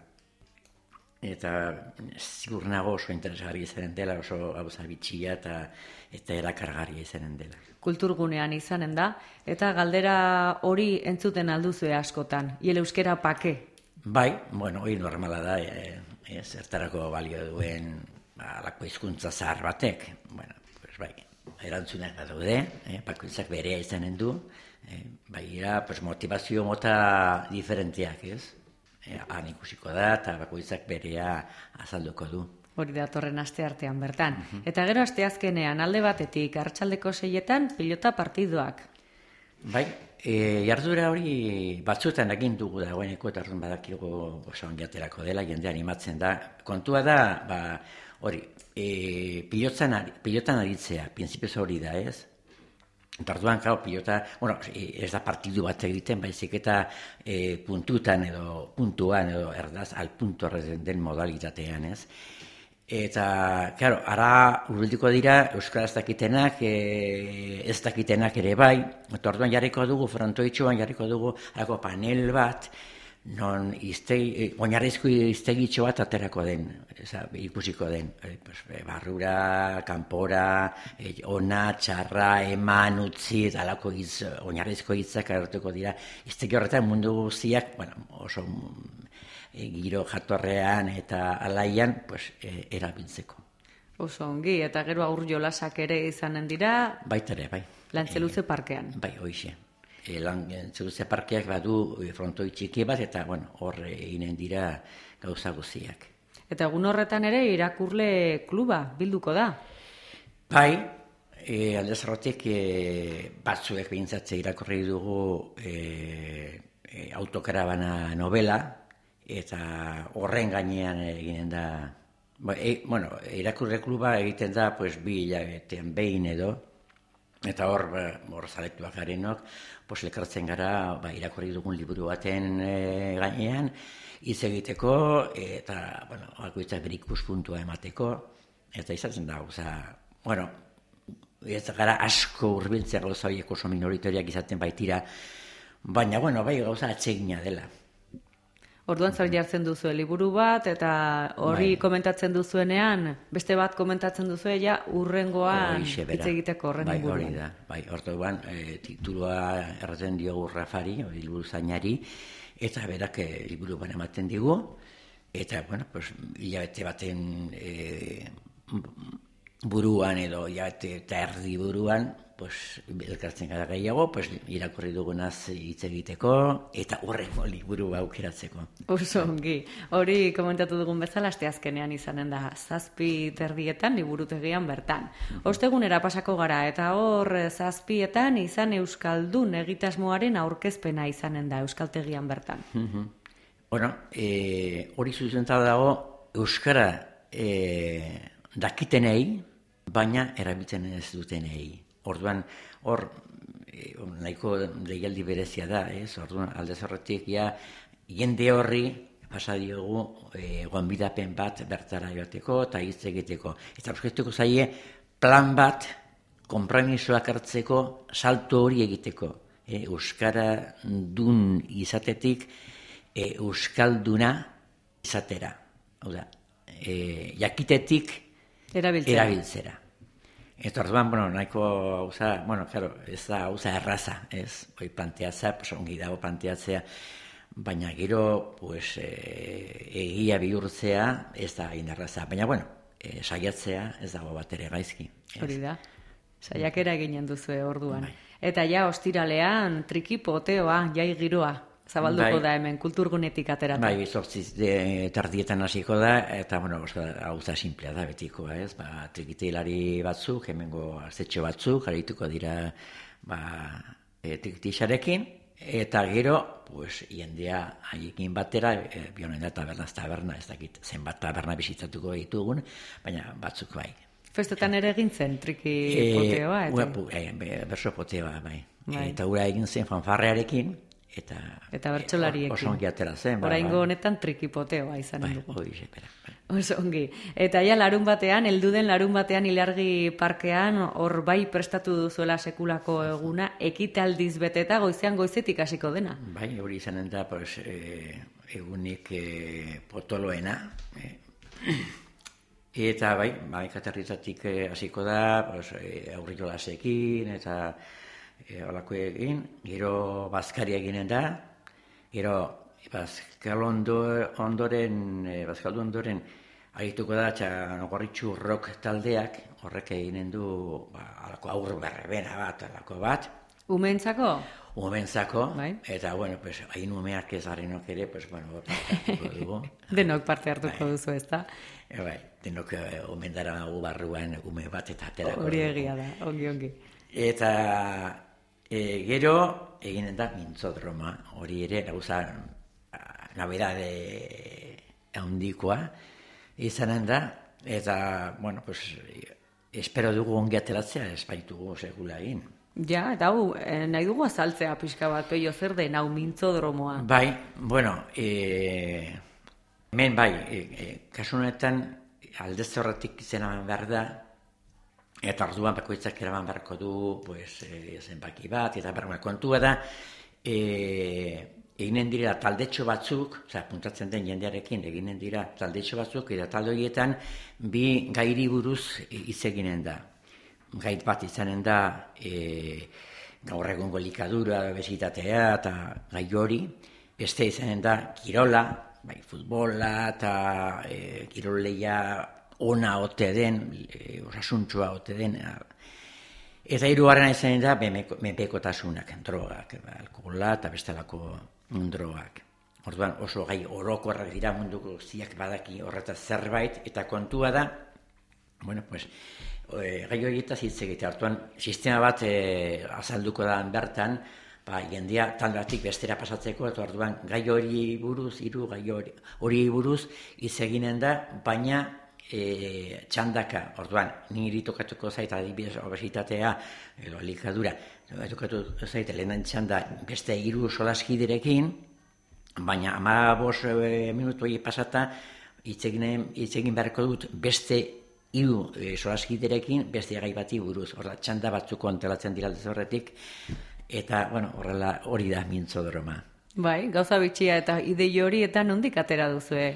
Eta zigur nago oso interesgarri izanen dela, oso gauza bitxia eta erakargarria izanen dela. Kulturgunean izanen da, eta galdera hori entzuten alduzue askotan, euskera pake? Bai, hori normala da, zertarako balio duen alako hizkuntza zahar batek, erantzunak daude, bakoitzak berea izanen du, baina motivazio mota diferenteak, ez? Han ikusiko da, eta bakoitzak berea azalduko du. Hori datorren asteartean bertan. Eta gero asteazkenean alde batetik, arratsaldeko 6:00 pilota partiduak. Bai, Jardura hori batzuetan egin dugu dagoeneko, eta orduan badakigu oso ongi aterako dela, jende animatzen da. Kontua da, hori, pilotan aritzea, prinsipioz hori da, ez? Eta orduan, pilota, ez da partidu bat egiten, baizik eta puntuan edo erdaz, al punto horrezen den modalitatean, ez? Eta, ara urbilduko dira, euskaraz dakitenak, ez dakitenak ere bai, eta orduan jarriko dugu, frontoitxuan jarriko dugu, alako panel bat, non oinarrizko iztegitxo bat aterako den, ikusiko den, barrura, kanpora, ona, txarra, eman, utzi, alako oinarrizko hitzak agertuko dira, iztegi horretan mundu guztiak, oso giro jatorrean eta alaian erabiltzeko. Oso ongi, eta gero aur jolasak ere izanen dira? Baita ere, bai. Lantzeluze parkean? Bai, hoixe. Lantzeluze parkeak badu frontoi txiki bat, eta hor eginen dira gauza guztiak. Eta egun horretan ere irakurle kluba bilduko da? Bai, aldez horretik batzuek behintzatze irakurri dugu autokarabana novela, eta horren gainean eginen da, irakurle kluba egiten da 2 hilabetean behin edo, eta hor zaletuak garenok, elkartzen gara irakurri dugun liburu baten gainean, hitz egiteko, eta, bakoitzak bere ikuspuntua emateko, eta izaten da, ez gara asko hurbiltzea gauza horiek oso minoritoriak izaten baitira, baina, bai gauza atsegina dela. Orduan zer jartzen duzu liburu bat, eta hori komentatzen duzuenean, beste bat komentatzen duzu, urrengoan hitz egiteko horren inguruan. Hori da, orduan titulua erraten diogu Rafari, liburu zainari, eta berak liburu ban ematen digu, eta, hilabete baten buruan edo hilabete eta erdi buruan, elkartzen gara gehiago, irakurri dugunaz hitz egiteko, eta horrengo liburu aukeratzeko. Oso ongi. Hori komentatu dugun bezala, asteazkenean izanen da 7:00 liburutegian bertan. Ostegunera pasako gara, eta hor 7:00 izan euskaldun egitasmoaren aurkezpena izanen da euskaltegian bertan. Hori zuzentzat dago, euskara dakitenei, baina erabiltzen ez dutenei. Orduan, hor, nahiko deialdi berezia da, orduan, aldez horretik, jende horri pasa diogu gonbidapen bat bertara joateko eta hitz egiteko. Eta aurkeztuko zaie plan bat, konpromisoak hartzeko, salto hori egiteko. Euskara dun izatetik, euskalduna izatera. Hau da, jakitetik erabiltzera. Eta orduan, nahiko gauza, ez da gauza erraza, ez, planteatzea, ongi dago planteatzea, baina gero, egia bihurtzea, ez da hain erraza. Baina, saiatzea ez dago bat ere gaizki. Hori da, saiakera eginen duzu orduan. Eta ostiralean, trikipoteo giroa. Zabalduko da hemen, kulturgunetik aterata. 8:00 hasiko da, eta, gauza simplea da betiko, ez? Trikitielari batzuk, hemengo arzetxo batzuk, jarrituko dira trikitixarekin, eta gero, jendea haiekin batera, bionen da taberna, ez dakit, zenbat taberna bizitzatuko ditugun, baina batzuk bai. Festetan ere egin zen trikipoteoa? Berso poteoa, bai. Eta gura egin zen fanfarrearekin, eta bertsolariekin. Oso ongi atera zen. Oraingo honetan trikipoteoa izanen dugu. Bai, Oso ongi. Eta larun batean, helduden larun batean Ilargi parkean, hor bai prestatu duzuela sekulako eguna, ekitaldiz beteta goizetik hasiko dena. Bai, hori izanen da, egunik potoloena. Eta bai, katerritzatik hasiko da, aurri jolasekin, eta holako egin, gero bazkari eginen da, gero bazkaldu ondoren agituko da Txanogorritxu rock taldeak, horrek eginen du alako aur berbena bat. Umeentzako? Umeentzako, eta hain umeak ez garenok ere, parte dugu. Denok parte hartuko duzu, ez da? Denok omendara barruan ume bat eta aterako. Hori egia da, ongi. Eta Gero, eginen da mintzodroma, hori ere, gauza, nobedade handikoa izanen da, eta, bueno, pues, espero dugu ongi ateratzea, ez baitugu sekula egin. Ja, eta hau, nahi dugu azaltzea pixka bat, Peio, zer den hau mintzodromoa? Bai, bueno, hemen bai, kasu honetan aldez horretik izena behar da, eta orduan bakoitzak eraman beharko du, pues, zenbaki bat, eta kontua da, eginen dira taldetxo batzuk, puntatzen den jendearekin eginen dira taldetxo batzuk, eta talde horietan bi gairi buruz hitz eginen da. Gait bat izanen da gaur egungo likadura, obesitatea eta gai hori, beste izanen da kirola, bai futbola eta kirolleia ona ote den, osasuntsua ote den, eta hirugarrena izanen da menpekotasunak, drogak, alkohola eta bestelako drogak. Orduan oso gai orokorrak dira munduko guztiak badaki horretaz zerbait, eta kontua da, bueno, pues, gai horietaz hitz egitea. Hartuan, sistema bat azalduko da bertan, jendea taldatik bestera pasatzeko, eta orduan gai hori buruz, gai hori buruz hitz eginen da, baina txandaka, orduan, niri tokatuko zait adibidez obesitatea, edo likadura, tokatuko zait lehenan txanda beste 3 solaskiderekin, baina 15 minutu hori pasata hitz egin beharko dut beste 3 solaskiderekin beste gai bati buruz. Horra, txanda batzuk antolatzen dira aldez horretik, eta, bueno, horrela hori da mintzodroma. Bai, gauza bitxia eta idei hori eta nondik atera duzue?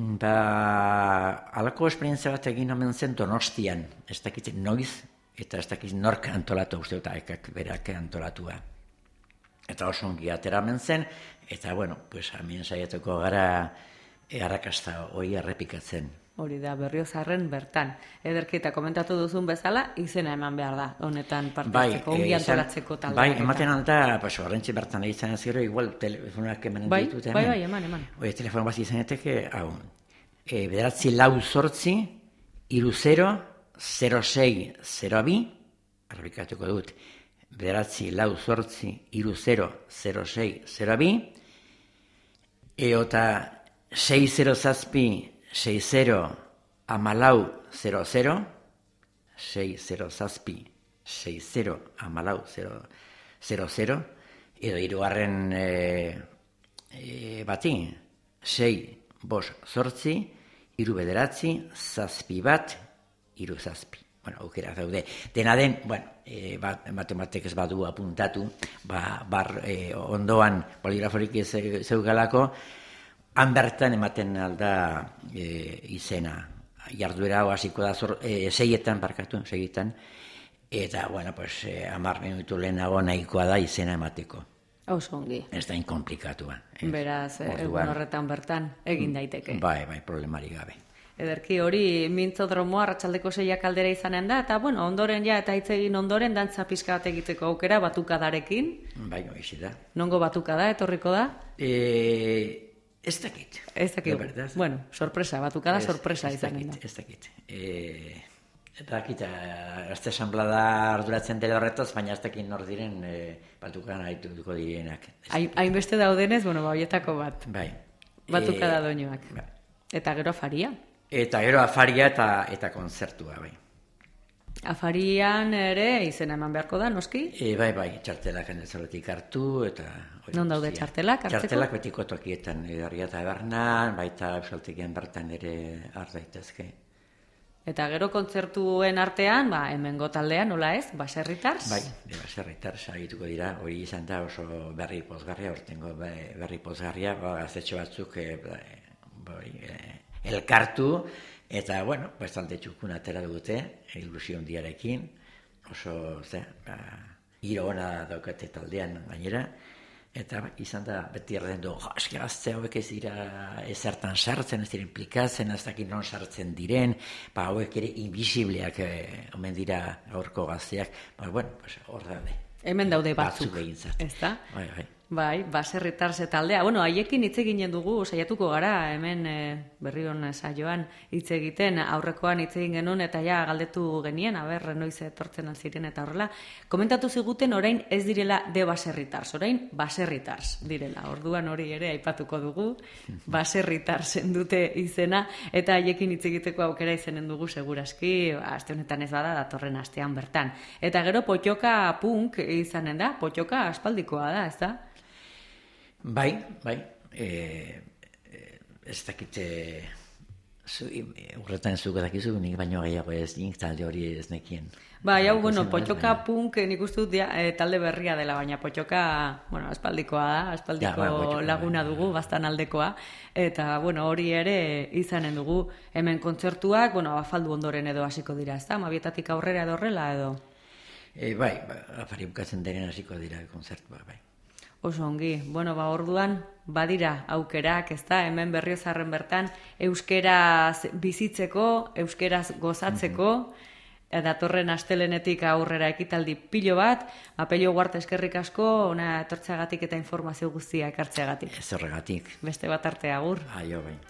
Halako esperientzia bat egin omen zen Donostian, ez dakit noiz, eta ez dakit nork antolatu, uste eta ekak berak antolatua. Eta oso ongi atera omen zen, eta, bueno, pues, hemen saiatuko gara arrakasta hori errepikatzen. Hori da, Berriozarren bertan. Ederki eta komentatu duzun bezala, izena eman behar da, honetan partatzeko, ongi antolatzeko talde. Bai, ematen alda, horrentxe bertan izan ez gero, igual telefonak emanen ditut hemen. Bai, eman. Telefono bat izan eteke, hau, 948 30 arrabikatuko dut, 948 30 eta 607 60 amalau 00, 607 60 amalau 00, edo hirugarren bati, 6 5 8 3 7 1 3 7. Bueno, aukera daude. Dena den, bueno, matematek ez badu apuntatu, ondoan poligraforik zeugalako, han bertan ematen alda izena. Jarduera hasiko da 6etan, eta, bueno, pues, 10 minutu lehenago nahikoa da izena emateko. Oso ongi. Ez da inkomplikatua. Beraz, egun horretan bertan egin daiteke. Bai, problemari gabe. Ederki hori mintzodromoa arratsaldeko 6 aldera izanen da, eta, bueno, ondoren ja, eta hitz egin ondoren, dantza pixka bat egiteko aukera batukadarekin. Bai, hoixe da. Nongo batukada, etorriko da? Ez dakit. Ez dakit. Bueno, sorpresa, batukada sorpresa izanen da. Ez dakit. Eta dakit, azte asamblada arduratzen dela horretaz, baina ez dakit nor diren batukan haituko direnak. Hainbeste daudenez, bueno, horietako bat. Bai. Batukada doinuak. Bai. Eta gero afaria? Eta gero afaria eta kontzertua, bai. Afarian ere izena eman beharko da, noski? Bai, txartelak endezorotik hartu, eta... Non daude txartelak hartzeko? Txartelak betiko tokietan, Argia Tabernan, baita Euskaltegian bertan ere har daitezke. Eta gero kontzertuen artean, hemengo taldean, nola ez, Baserritars? Bai, Baserritars agituko dira, hori izan da oso berri pozgarria, hortengo berri pozgarria, gaztetxo batzuk elkartu, eta, bueno, talde txukun atera dute, ilusio handiarekin, oso, giro ona daukate taldean gainera, eta izan da beti erden du, eski gazte hauek ez dira ezertan sartzen, ez dira implikatzen, ez dakit non sartzen diren, hauek ere invisibleak omen dira gaurko gazteak, bueno, hor daude. Hemen daude batzuk, egintzat. Ez da? Bai. Bai, baserritarse taldea. Bueno, haiekin hitz eginen dugu, saiatuko gara, hemen berrion saioan hitz egiten, aurrekoan hitz egin genuen eta ja galdetu genien, noiz etortzen ziren eta horrela. Komentatu ziguten orain ez direla de baserritars, orain baserritars direla. Orduan hori ere aipatuko dugu, baserritarsen dute izena, eta haiekin hitz egiteko aukera izanen dugu seguraski, aste honetan ez bada, datorren astean bertan. Eta gero pottoka punk izanen da, pottoka aspaldikoa da, ez da? Bai. Ez dakit urretan zuk dakizu, nik baino gehiago ez, nik talde hori ez nekien. Bai, hau, pottoka punk nik uste dut talde berria dela, baina pottoka, aspaldikoa da, aspaldiko laguna dugu, bastan aldekoa, eta, hori ere izanen dugu hemen kontzertuak, afaldu ondoren edo hasiko dira, ez da? Mabietatik aurrera edo horrela edo? Bai, afari bukatzen denen hasiko dira kontzertuak, bai. Oso ongi, orduan badira aukerak, ez da, hemen Berriozarren bertan euskeraz bizitzeko, euskeraz gozatzeko, datorren astelenetik aurrera ekitaldi pilo bat, Pello Ugarte eskerrik asko, ona etortzeagatik eta informazio guztia ekartzeagatik. Ez horregatik. Beste bat arte agur. Aio, bai.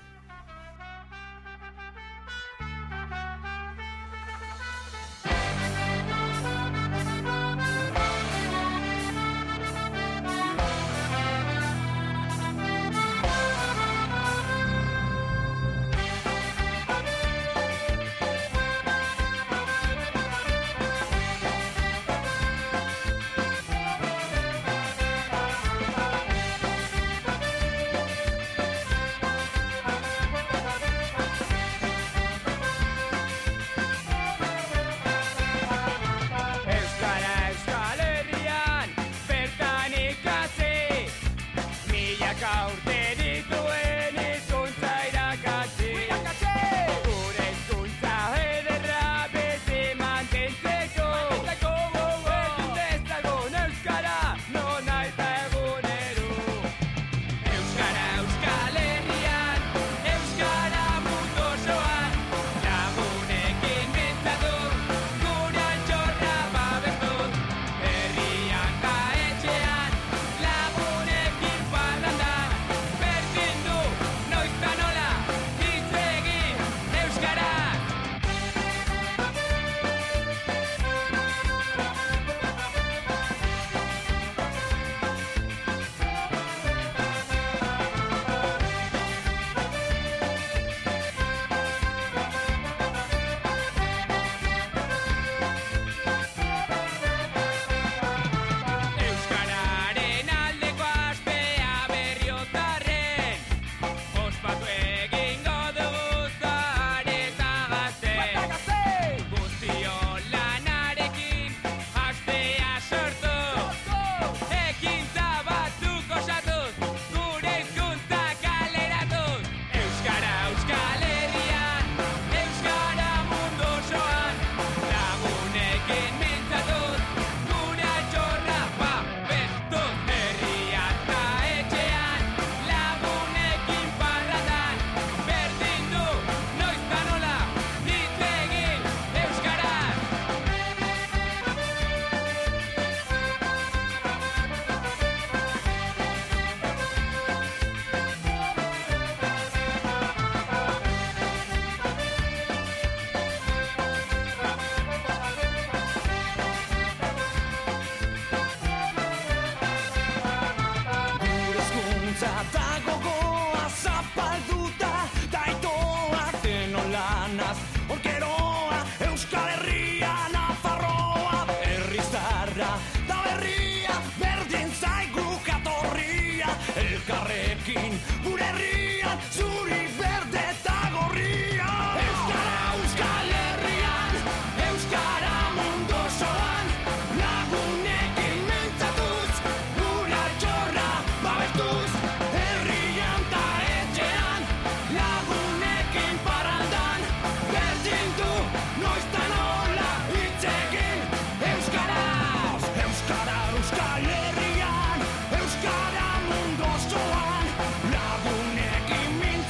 Euskara mundu osoan lagunekin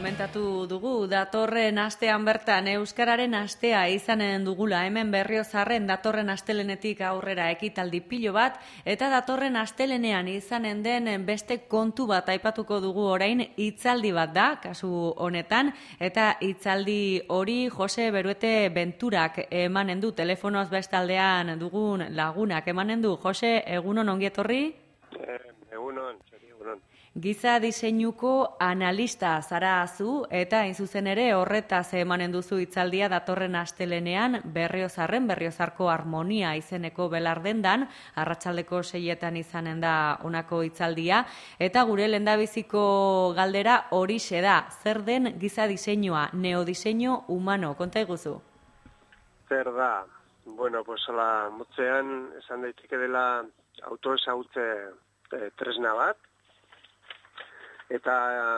komentatu dugu, datorren astean bertan Euskararen astea izanen dugula, hemen Berriozarren datorren astelenetik aurrera ekitaldi pilo bat, eta datorren astelenean izanen den beste kontu bat aipatuko dugu orain, hitzaldi bat da, kasu honetan, eta hitzaldi hori Jose Beruete Benturak emanen du, telefonoaz bestaldean dugun lagunak emanen du. Jose, egunon ongi etorri? Egunon. Giza diseinuko analista zara zu, eta hain zuzen ere horretaz emanen duzu hitzaldia datorren astelenean Berriozarren, Berriozarko Harmonia izeneko belardendan, arratsaldeko 6etan izanen da honako hitzaldia, eta gure lehendabiziko galdera horixe da, zer den giza diseinua, neodiseinu humano, konta iguzu? Zer da? Bueno, pues hola, motzean esan daiteke dela autoezagutze tresna bat, eta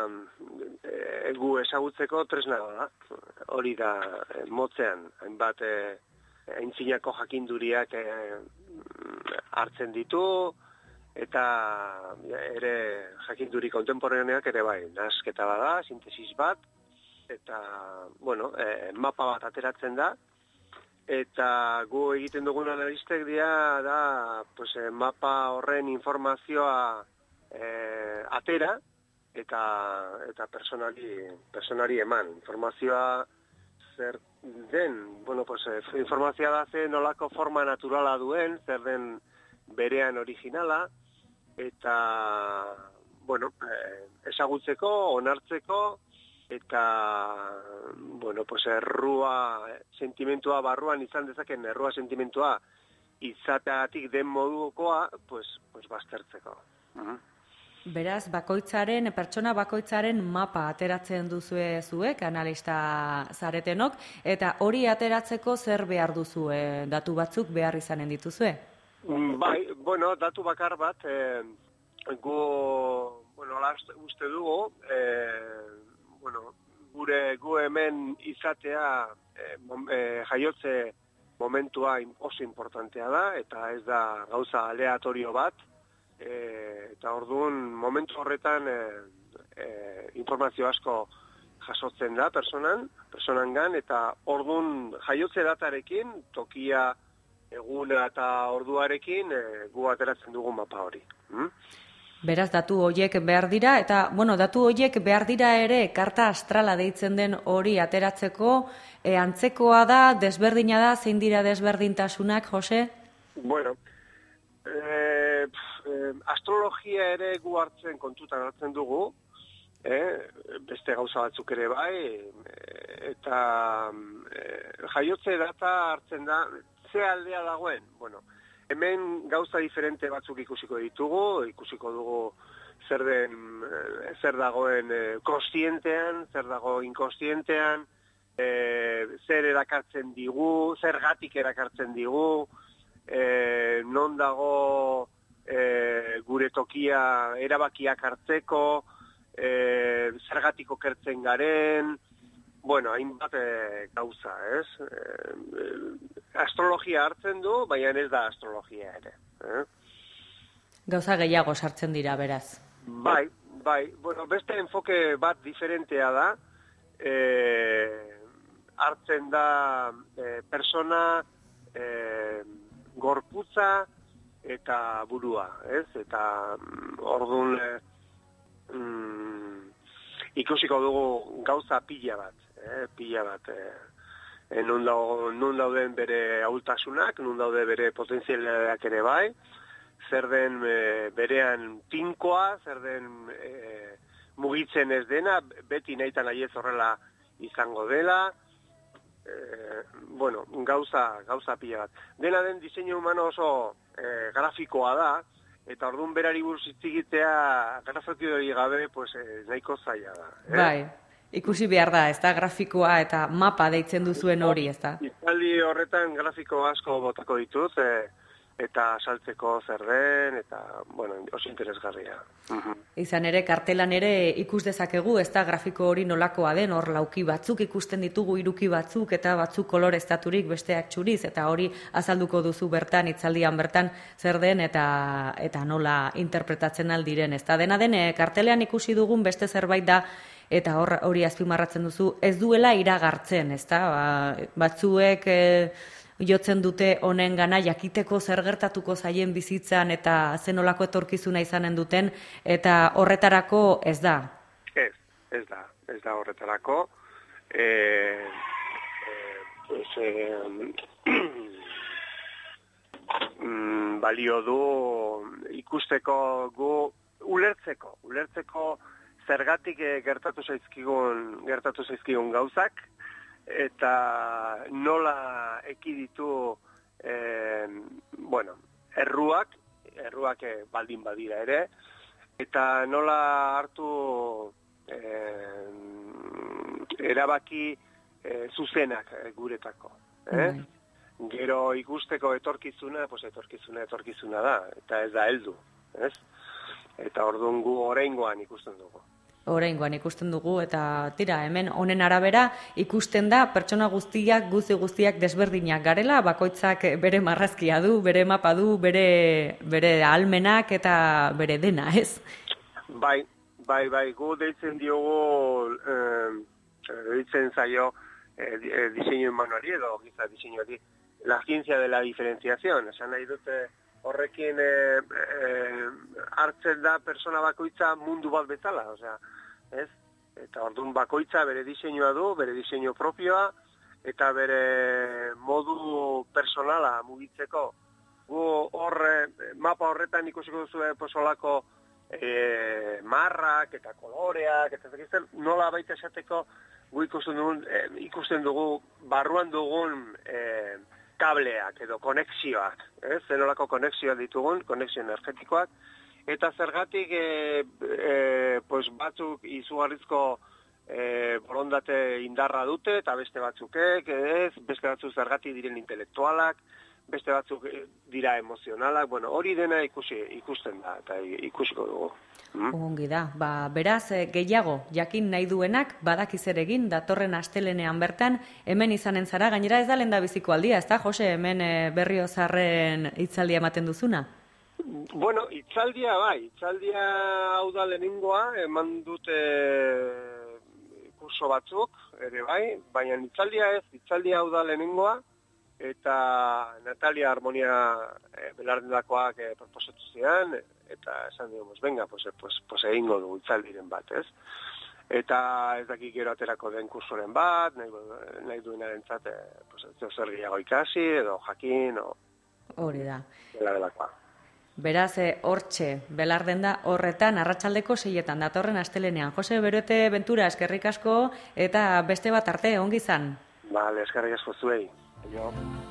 gu ezagutzeko tresna da. Hori da, motzean, hainbat aintzinako jakinduriak hartzen ditu, eta ere jakinduri kontemporaneak ere bai, nasketa bada, sintesis bat, eta, bueno, mapa bat ateratzen da, eta gu egiten dugun analistek dira da, pues, mapa horren informazioa atera, eta personari eman. Informazioa zer den, bueno, pues, informazioa da ze nolako forma naturala duen, zer den berean originala, eta, bueno, ezagutzeko, onartzeko, eta, bueno, pues, errua sentimentua barruan izan dezaken, errua sentimentua izateagatik den modukoa, pues baztertzeko. Beraz, pertsona bakoitzaren mapa ateratzen duzue zuek, analista zaretenok, eta hori ateratzeko zer behar duzue, datu batzuk behar izanen dituzue? Bai, bueno, datu bakar bat, gu, bueno, uste dugu, bueno, gu hemen izatea jaiotze momentua oso importantea da, eta ez da gauza aleatorio bat, eta orduan momentu horretan informazio asko jasotzen da personangan, eta orduan jaiotze datarekin, tokia, eguna eta orduarekin gu ateratzen dugu mapa hori. Beraz, datu horiek behar dira, eta, bueno, datu horiek behar dira ere, karta astrala deitzen den hori ateratzeko, antzekoa da, desberdina da, zein dira desberdintasunak, Jose? Bueno, astrologia ere gu kontutan hartzen dugu, beste gauza batzuk ere bai, eta jaiotze data hartzen da, ze aldea dagoen, bueno, hemen gauza diferente batzuk ikusiko ditugu, ikusiko dugu zer dagoen kontzientean, zer dago inkontzientean, zer erakartzen digu, zergatik erakartzen digu, non dago gure tokia erabakiak hartzeko, zergatik okertzen garen, bueno, hainbat gauza, ez? Astrologia hartzen du, baina ez da astrologia ere. Gauza gehiago sartzen dira, beraz. Bai, bueno, beste enfoke bat diferentea da, hartzen da persona, gorputza eta burua, ez? Eta orduan ikusiko dugu gauza pila bat, nun dauden bere ahultasunak, nun daude bere potentzialak ere bai, zer den berean tinkoa, zer den mugitzen ez dena, beti nahitan nahiez horrela izango dela, bueno, gauza pila bat. Dena den diseinu humano oso grafikoa da, eta orduan berari buruz hitz egitea grafikoari gabe, pues nahiko zaila da. Bai, ikusi behar da, ez da, grafikoa eta mapa deitzen duzuen hori, ez da? Hitzaldi horretan grafiko asko botako ditut, eta saltzeko zer den, eta, bueno, oso interesgarria. Izan ere, kartelan ere ikus dezakegu, ez da, grafiko hori nolakoa den, hor lauki batzuk ikusten ditugu, hiruki batzuk, eta batzuk koloreztaturik besteak txuriz, eta hori azalduko duzu bertan, hitzaldian bertan, zer den, eta nola interpretatzen aldiren, ez da. Dena den, kartelean ikusi dugun beste zerbait da, eta hori azpimarratzen duzu, ez duela iragartzen, ezta? Batzuek jotzen dute honen gana jakiteko zer gertatuko zaien bizitzan eta zenolako etorkizuna izanen duten, eta horretarako ez da. Ez da horretarako. Balio du ikusteko ulertzeko zergatik gertatu zaizkigun gauzak eta nola ekiditu erruak baldin badira ere, eta nola hartu erabaki zuzenak guretako. Gero ikusteko etorkizuna da, eta ez da heldu, ez? Eta orduan gu oraingoan ikusten dugu. Eta tira, hemen honen arabera ikusten da pertsona guztiak desberdinak garela, bakoitzak bere marrazkia du, bere mapa du, bere ahalmenak eta bere dena, ez? Bai, gu deitzen diogu, deitzen zaio diseinu manuari edo giza diseinuari, la ciencia de la diferenciación, esan nahi dute horrekin hartzen da persona bakoitza mundu bat bezala, ez? Eta orduan bakoitza bere diseinua du, bere diseinu propioa, eta bere modu personala mugitzeko. Gu mapa horretan ikusiko duzu posolako marrak eta koloreak, eta nola baita esateko gu ikusten dugu barruan dugun kableak edo konexioak, zenolako konexioak ditugun, konexio energetikoak, eta zergatik batzuk izugarrizko borondate indarra dute, eta beste batzukek, beste batzuk zergatik diren intelektualak, beste batzuk dira emozionalak, hori dena ikusten da, eta ikusiko dugu. Ongi da, beraz, gehiago, jakin nahi duenak, badakiz ere egin, datorren astelenean bertan, hemen izanen zara, gainera ez da lehendabiziko aldia, ez da, Jose, hemen Berriozarren hitzaldia ematen duzuna? Hitzaldia hau da lehenengoa, eman dute kurso batzuk, ere bai, baina hitzaldia hau da lehenengoa, eta Natalia Harmonia belardendakoak proposatu zian, eta esan digamos, venga, pues egingo dugu hitzaldiren bat, ez? Eta ez dakik gero aterako den kursoren bat, nahi duenarentzat zer gehiago ikasi, edo jakin, hori da. Belardelakoa. Beraz, hortxe, belardenda horretan, arratsaldeko 6etan datorren astelenean. Jose Berote Ventura, eskerrik asko, eta beste bat arte, ongi izan. Bale, eskerrik asko zuei. Jo.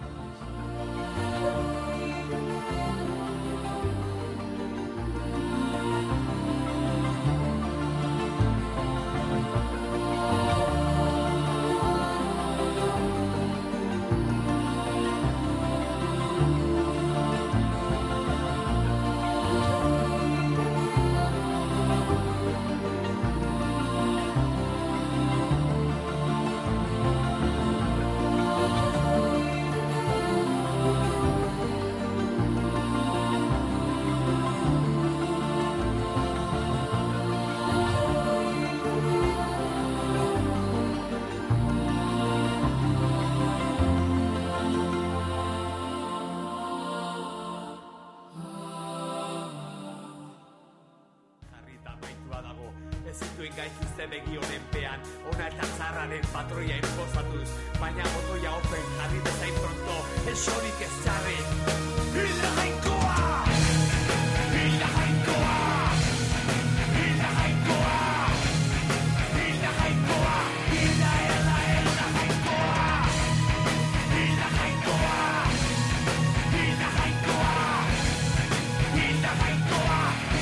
Gaituzte begi honenpean, ona eta txarraren patroia inposatuz, baina botoia open jarri bezain pronto, esorik ez txarri. Hilda jainkoa! Hilda jainkoa! Hilda jainkoa! Hilda jainkoa! Hilda jainkoa! Hilda jainkoa! Hilda jainkoa! Hilda jainkoa!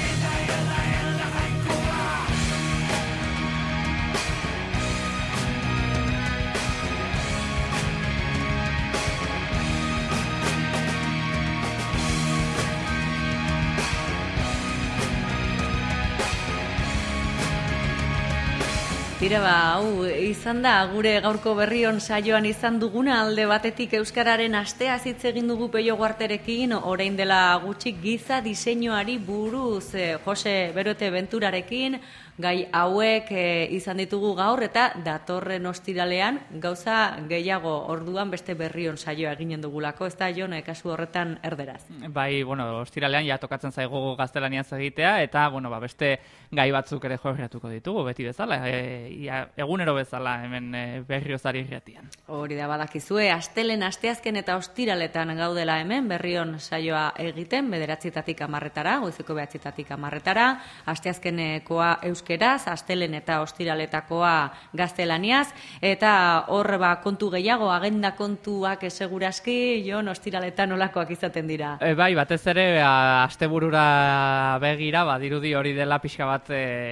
Tira hau izan da, gure gaurko berrion saioan izan duguna, alde batetik Euskararen astea hitz egin dugu Peio Guarterekin, orain dela gutxi giza diseinuari buruz Jose Berote Venturarekin, gai hauek izan ditugu gaur eta datorren ostiralean gauza gehiago orduan beste berrion saioa eginen dugulako, ez da Jon, kasu horretan erderaz. Bai, bueno, ostiralean ja tokatzen zaigu gaztelaniaz egitea eta bueno, beste gai batzuk ere jorratuko ditugu beti bezala, egunero bezala hemen Berriozari irratian. Hori da badakizue, asteazken eta ostiraletan gaudela hemen berrion saioa egiten, 9:00 10:00, goizeko 9:00 10:00, asteazkenekoa euskeraz, astelen eta ostiraletakoa gaztelaniaz, eta hor kontu gehiago, agenda kontuak seguraski, Jon, ostiraletan olakoak izaten dira. Bai, batez ere, asteburura begira, dirudi hori dela pixka bat,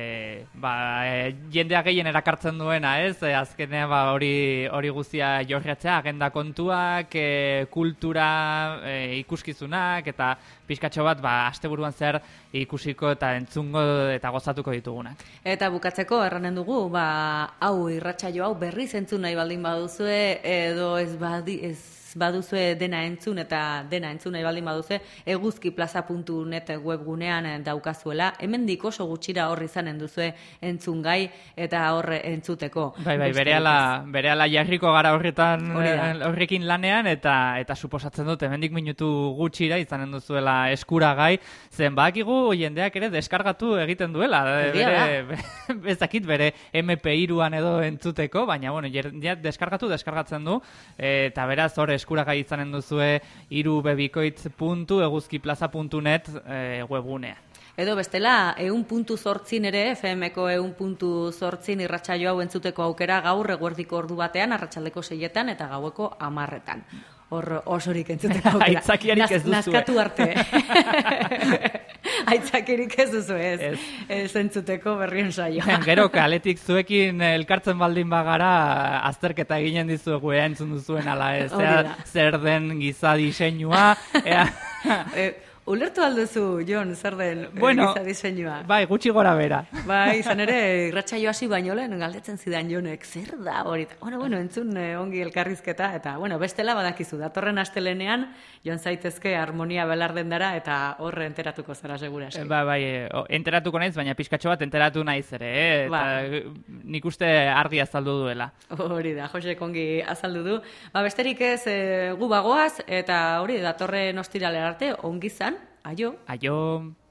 jendea gehien erakartzen duena, ez? Azkenean hori guztia jorratzea, agenda kontuak, kultura, ikuskizunak, eta pixkatxo bat, asteburuan zer ikusiko eta entzungo eta gozatuko ditugunak. Eta bukatzeko erranen dugu, hau irratsaio hau berriz entzun nahi baldin baduzue, edo ez baduzue dena entzun eta dena entzun nahi baldin baduzue, eguzkiplaza.net webgunean daukazuela, hemendik oso gutxira hor izanen duzue entzun gai eta hor entzuteko. Bai, berehala jarriko gara horrekin lanean eta suposatzen dut hemendik minutu gutxira izanen duzuela eskuragai, zen bakigu jendeak ere deskargatu egiten duela. Ezakit bere MP3an edo entzuteko, baina bueno, deskargatzen du, eta beraz hor eskuragai izanen duzue irubebikoitz.eguzkiplaza.net webgunea. Edo bestela, 100.8 ere, FM-ko 100.8 irratsaio hau entzuteko aukera gaur eguerdiko ordu batean, arratsaldeko 6etan eta gaueko 10etan. Hor osorik entzuteko aukera. Aitzakiarik ez duzue. Naskatu arte. Aitzakirik ez duzu ez entzuteko berrion saioa. Gero, kaletik zuekin elkartzen baldin bagara, azterketa eginen dizuegu entzun duzuen ala ez. Zer den giza diseinua. Ulertu alduzu, Jon, zer den giza diseinua? Bai, gutxi gora bera. Bai, izan ere, irratsaio hasi baino lehen galdetzen zidan Jonek, zer da hori? Bueno, entzun ongi elkarrizketa, eta, bestela badakizu, datorren astelenean, Jon zaitezke harmonia belarden dara, eta horre enteratuko zara segura eski. Bai, enteratuko naiz, baina pixkatxo bat enteratu naiz ere, eta nik uste argi azaldu duela. Hori da, Josek ongi azaldu du. Besterik ez gu bagoaz, eta hori datorren ostiralera arte, ongi zan. Aio. Aio.